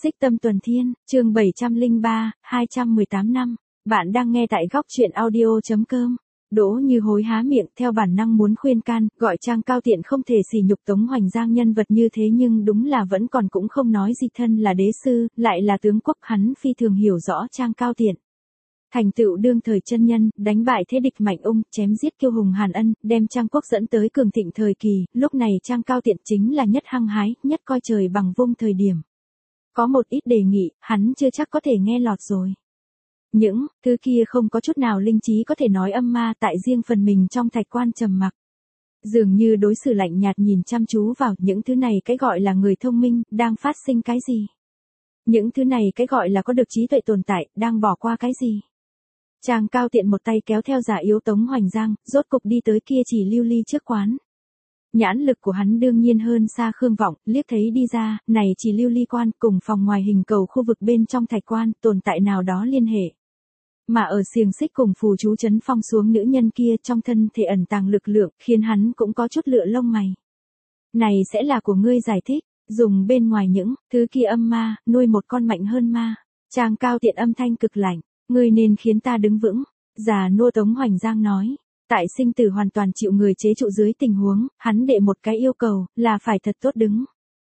Xích Tâm Tuần Thiên, chương 703, 218 năm. Bạn đang nghe tại góc truyện audio.com. Đỗ Như Hối há miệng theo bản năng muốn khuyên can, gọi Trang Cao Tiện không thể sỉ nhục Tống Hoành Giang nhân vật như thế, nhưng đúng là vẫn còn cũng không nói gì. Thân là đế sư, lại là tướng quốc, hắn phi thường hiểu rõ Trang Cao Tiện. Thành tựu đương thời chân nhân, đánh bại thế địch Mạnh Ung, chém giết kiêu hùng Hàn Ân, đem Trang quốc dẫn tới cường thịnh thời kỳ, lúc này Trang Cao Tiện chính là nhất hăng hái, nhất coi trời bằng vung thời điểm. Có một ít đề nghị, hắn chưa chắc có thể nghe lọt rồi. Những thứ kia không có chút nào linh trí có thể nói âm ma, tại riêng phần mình trong thạch quan trầm mặc. Dường như đối xử lạnh nhạt nhìn chăm chú vào những thứ này, cái gọi là người thông minh, đang phát sinh cái gì? Những thứ này cái gọi là có được trí tuệ tồn tại, đang bỏ qua cái gì? Trang Cao Tiện một tay kéo theo giả yếu Tống Hoành Giang, rốt cục đi tới kia Chỉ Lưu Ly trước quán. Nhãn lực của hắn đương nhiên hơn xa Khương Vọng, liếc thấy đi ra, này Chỉ Lưu Ly quan cùng phòng ngoài hình cầu khu vực bên trong thạch quan, tồn tại nào đó liên hệ. Mà ở xiềng xích cùng phù chú chấn phong xuống nữ nhân kia, trong thân thể ẩn tàng lực lượng, khiến hắn cũng có chút lựa lông mày. Này sẽ là của ngươi giải thích, dùng bên ngoài những thứ kia âm ma, nuôi một con mạnh hơn ma. Trang Cao Tiện âm thanh cực lạnh, ngươi nên khiến ta đứng vững. Già nua Tống Hoành Giang nói. Tại sinh tử hoàn toàn chịu người chế trụ dưới tình huống, hắn đệ một cái yêu cầu, là phải thật tốt đứng.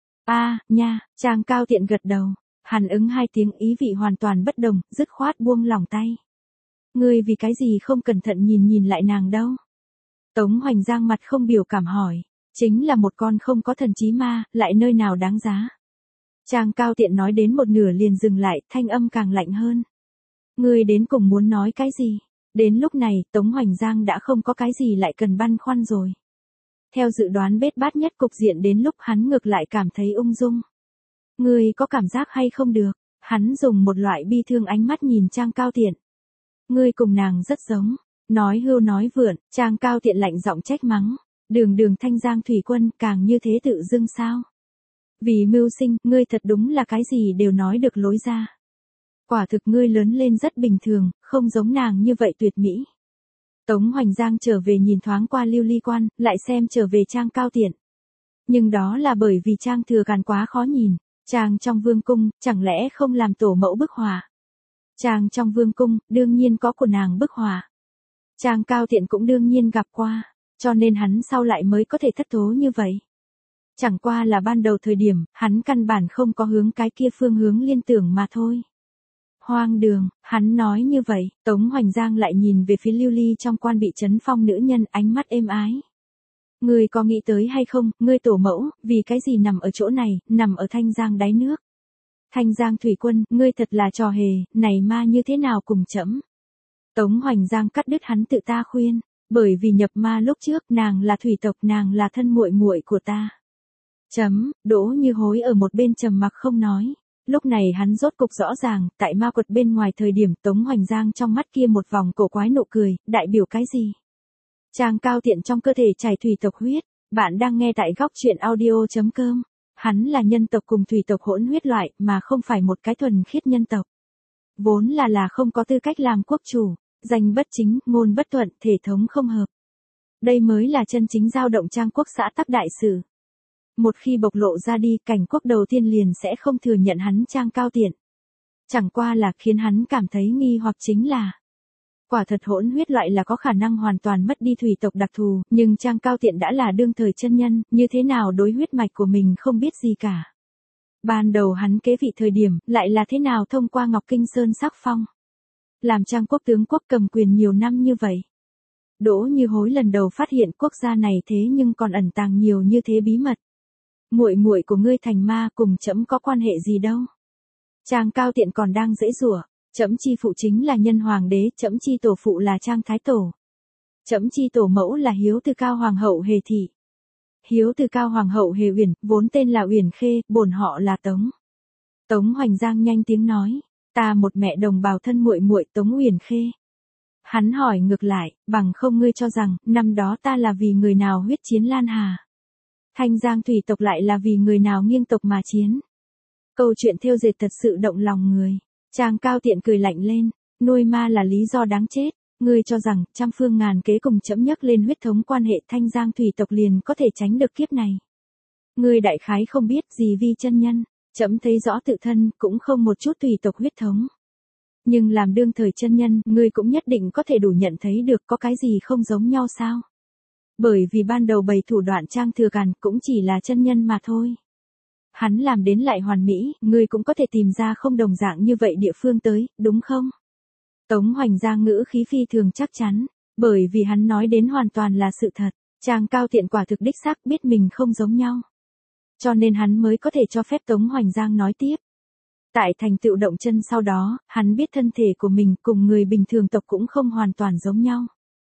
Nha, Trang Cao Tiện gật đầu. Hắn ứng hai tiếng, ý vị hoàn toàn bất đồng, dứt khoát buông lỏng tay. Ngươi vì cái gì không cẩn thận nhìn lại nàng đâu? Tống Hoành Giang mặt không biểu cảm hỏi. Chính là một con không có thần trí ma, lại nơi nào đáng giá. Trang Cao Tiện nói đến một nửa liền dừng lại, thanh âm càng lạnh hơn. Ngươi đến cùng muốn nói cái gì? Đến lúc này, Tống Hoành Giang đã không có cái gì lại cần băn khoăn rồi. Theo dự đoán bết bát nhất cục diện đến lúc hắn ngược lại cảm thấy ung dung. Ngươi có cảm giác hay không được? Hắn dùng một loại bi thương ánh mắt nhìn Trang Cao Tiện. Ngươi cùng nàng rất giống. Nói hưu nói vượn, Trang Cao Tiện lạnh giọng trách mắng. Đường Thanh Giang thủy quân càng như thế tự dưng sao? Vì mưu sinh, ngươi thật đúng là cái gì đều nói được lối ra. Quả thực ngươi lớn lên rất bình thường, không giống nàng như vậy tuyệt mỹ. Tống Hoành Giang trở về nhìn thoáng qua Lưu Ly quan, lại xem trở về Trang Cao Tiện. Nhưng đó là bởi vì Trang Thừa Càn quá khó nhìn. Trang trong vương cung, chẳng lẽ không làm tổ mẫu bức họa? Trang trong vương cung, đương nhiên có của nàng bức họa. Trang Cao Tiện cũng đương nhiên gặp qua, cho nên hắn sau lại mới có thể thất thố như vậy. Chẳng qua là ban đầu thời điểm, hắn căn bản không có hướng cái kia phương hướng liên tưởng mà thôi. Hoang đường, hắn nói như vậy, Tống Hoành Giang lại nhìn về phía Lưu Ly trong quan bị trấn phong nữ nhân, ánh mắt êm ái. Ngươi có nghĩ tới hay không, ngươi tổ mẫu, vì cái gì nằm ở chỗ này, nằm ở Thanh Giang đáy nước. Thanh Giang thủy quân, ngươi thật là trò hề, này ma như thế nào cùng trẫm. Tống Hoành Giang cắt đứt hắn tự ta khuyên, bởi vì nhập ma lúc trước, nàng là thủy tộc, nàng là thân muội muội của ta. Đỗ Như Hối ở một bên trầm mặc không nói. Lúc này hắn rốt cục rõ ràng, tại ma quật bên ngoài thời điểm Tống Hoành Giang trong mắt kia một vòng cổ quái nụ cười, đại biểu cái gì? Trang Cao Tiện trong cơ thể chảy thủy tộc huyết, bạn đang nghe tại góc truyện audio.com. Hắn là nhân tộc cùng thủy tộc hỗn huyết loại, mà không phải một cái thuần khiết nhân tộc. Vốn là không có tư cách làm quốc chủ, danh bất chính, ngôn bất thuận, thể thống không hợp. Đây mới là chân chính dao động Trang quốc xã tắc đại sự. Một khi bộc lộ ra đi, cảnh quốc đầu tiên liền sẽ không thừa nhận hắn Trang Cao Tiện. Chẳng qua là khiến hắn cảm thấy nghi hoặc chính là, quả thật hỗn huyết loại là có khả năng hoàn toàn mất đi thủy tộc đặc thù, nhưng Trang Cao Tiện đã là đương thời chân nhân, như thế nào đối huyết mạch của mình không biết gì cả. Ban đầu hắn kế vị thời điểm, lại là thế nào thông qua Ngọc Kinh Sơn sắc phong. Làm Trang quốc tướng quốc cầm quyền nhiều năm như vậy. Đỗ Như Hối lần đầu phát hiện quốc gia này thế nhưng còn ẩn tàng nhiều như thế bí mật. Muội của ngươi thành ma cùng trẫm có quan hệ gì đâu? Trang Cao Tiện còn đang giãy giụa, trẫm chi phụ chính là nhân hoàng đế, trẫm chi tổ phụ là Trang thái tổ. Trẫm chi tổ mẫu là Hiếu Từ Cao hoàng hậu Hề thị. Hiếu Từ Cao hoàng hậu Hề Uyển, vốn tên là Uyển Khê, bổn họ là Tống. Tống Hoành Giang nhanh tiếng nói, ta một mẹ đồng bào thân muội Tống Uyển Khê. Hắn hỏi ngược lại, bằng không ngươi cho rằng, năm đó ta là vì người nào huyết chiến Lan Hà? Thanh Giang thủy tộc lại là vì người nào nghiêng tộc mà chiến? Câu chuyện thêu dệt thật sự động lòng người. Trang Cao Tiện cười lạnh lên, nuôi ma là lý do đáng chết. Ngươi cho rằng, trăm phương ngàn kế cùng chẫm nhắc lên huyết thống quan hệ Thanh Giang thủy tộc liền có thể tránh được kiếp này. Ngươi đại khái không biết gì vi chân nhân, Trẫm thấy rõ tự thân, cũng không một chút tùy tộc huyết thống. Nhưng làm đương thời chân nhân, ngươi cũng nhất định có thể đủ nhận thấy được có cái gì không giống nhau sao? Bởi vì ban đầu bày thủ đoạn Trang Thừa Càn cũng chỉ là chân nhân mà thôi. Hắn làm đến lại hoàn mỹ, ngươi cũng có thể tìm ra không đồng dạng như vậy địa phương tới, đúng không? Tống Hoành Giang ngữ khí phi thường chắc chắn, bởi vì hắn nói đến hoàn toàn là sự thật. Trang Cao Tiện quả thực đích xác biết mình không giống nhau. Cho nên hắn mới có thể cho phép Tống Hoành Giang nói tiếp. Tại thành tựu động chân sau đó, hắn biết thân thể của mình cùng người bình thường tộc cũng không hoàn toàn giống nhau.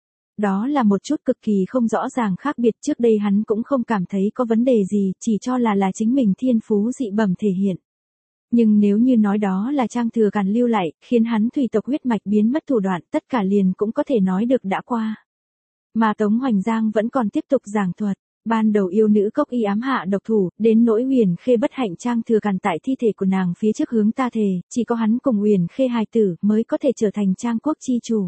Đó là một chút cực kỳ không rõ ràng khác biệt, trước đây hắn cũng không cảm thấy có vấn đề gì, chỉ cho là chính mình thiên phú dị bẩm thể hiện. Nhưng nếu như nói đó là Trang Thừa Càn lưu lại, khiến hắn thủy tộc huyết mạch biến mất thủ đoạn, tất cả liền cũng có thể nói được đã qua. Mà Tống Hoành Giang vẫn còn tiếp tục giảng thuật. Ban đầu yêu nữ Cốc Y ám hạ độc thủ, đến nỗi Uyển Khê bất hạnh Trang Thừa Càn tại thi thể của nàng phía trước hướng ta thề, chỉ có hắn cùng Uyển Khê hài tử mới có thể trở thành Trang quốc chi chủ.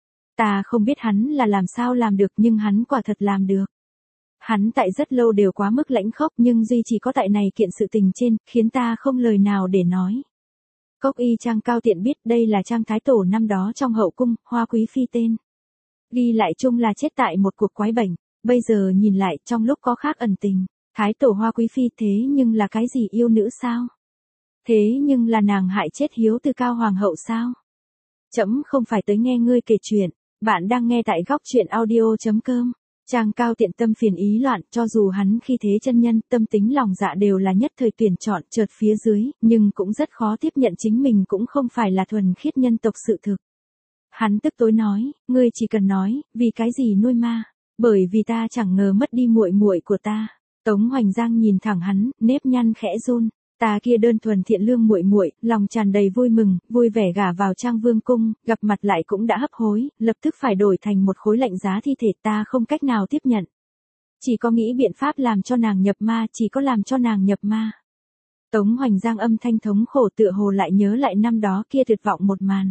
Ta không biết hắn là làm sao làm được, nhưng hắn quả thật làm được. Hắn tại rất lâu đều quá mức lãnh khốc, nhưng duy chỉ có tại này kiện sự tình trên, khiến ta không lời nào để nói. Cốc Y Trang Cao Tiện biết đây là Trang Thái Tổ năm đó trong hậu cung, Hoa Quý Phi tên. Ghi lại chung là chết tại một cuộc quái bệnh. Bây giờ nhìn lại, trong lúc có khác ẩn tình, Thái Tổ Hoa Quý Phi thế nhưng là cái gì yêu nữ sao? Thế nhưng là nàng hại chết Hiếu Từ Cao Hoàng hậu sao? Trẫm không phải tới nghe ngươi kể chuyện, bạn đang nghe tại góc truyện audio.com. Trang Cao Tiện tâm phiền ý loạn, cho dù hắn khi thế chân nhân, tâm tính lòng dạ đều là nhất thời tuyển chọn chợt phía dưới, nhưng cũng rất khó tiếp nhận chính mình cũng không phải là thuần khiết nhân tộc sự thực. Hắn tức tối nói, ngươi chỉ cần nói, vì cái gì nuôi ma? Bởi vì ta chẳng ngờ mất đi muội muội của ta. Tống Hoành Giang nhìn thẳng hắn, nếp nhăn khẽ run. Ta kia đơn thuần thiện lương muội muội, lòng tràn đầy vui mừng, vui vẻ gả vào Trang Vương cung, gặp mặt lại cũng đã hấp hối, lập tức phải đổi thành một khối lạnh giá thi thể, ta không cách nào tiếp nhận. Chỉ có nghĩ biện pháp làm cho nàng nhập ma, chỉ có làm cho nàng nhập ma. Tống Hoành Giang âm thanh thống khổ tựa hồ lại nhớ lại năm đó kia tuyệt vọng một màn.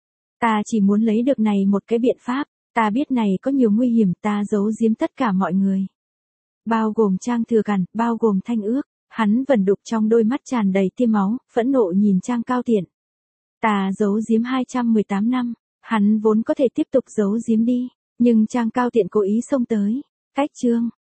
Ta chỉ muốn lấy được này một cái biện pháp. Ta biết này có nhiều nguy hiểm, ta giấu giếm tất cả mọi người. Bao gồm Trang Thừa Càn, bao gồm Thanh Ước. Hắn vẩn đục trong đôi mắt tràn đầy tia máu, phẫn nộ nhìn Trang Cao Tiện. Ta giấu giếm 218 năm, hắn vốn có thể tiếp tục giấu giếm đi, nhưng Trang Cao Tiện cố ý xông tới. Cách chương.